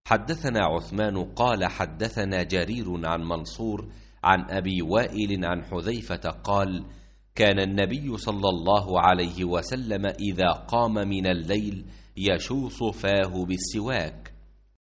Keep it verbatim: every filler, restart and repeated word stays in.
حدثنا عثمان قال حدثنا جرير عن منصور عن أبي وائل عن حذيفة قال كان النبي صلى الله عليه وسلم إذا قام من الليل يشوص فاه بالسواك